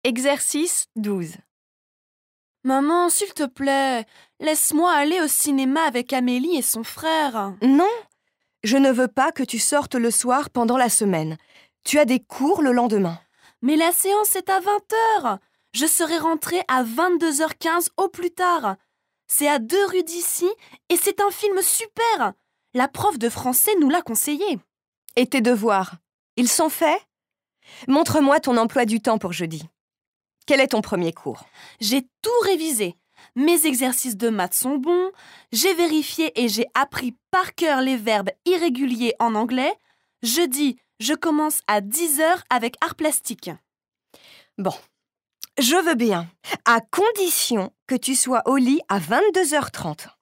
Exercice 12. Maman, s'il te plaît, laisse-moi aller au cinéma avec Amélie et son frère. Non, je ne veux pas que tu sortes le soir pendant la semaine. Tu as des cours le lendemain. Mais la séance est à 20h. Je serai rentrée à 22h15 au plus tard. C'est à 2 rues d'ici et c'est un film super. La prof de français nous l'a conseillé. Et tes devoirs, ils sont faits? Montre-moi ton emploi du temps pour jeudi. Quel est ton premier cours? J'ai tout révisé. Mes exercices de maths sont bons. J'ai vérifié et j'ai appris par cœur les verbes irréguliers en anglais. Jeudi, je commence à 10h avec art plastique. Bon, je veux bien, à condition que tu sois au lit à 22h30.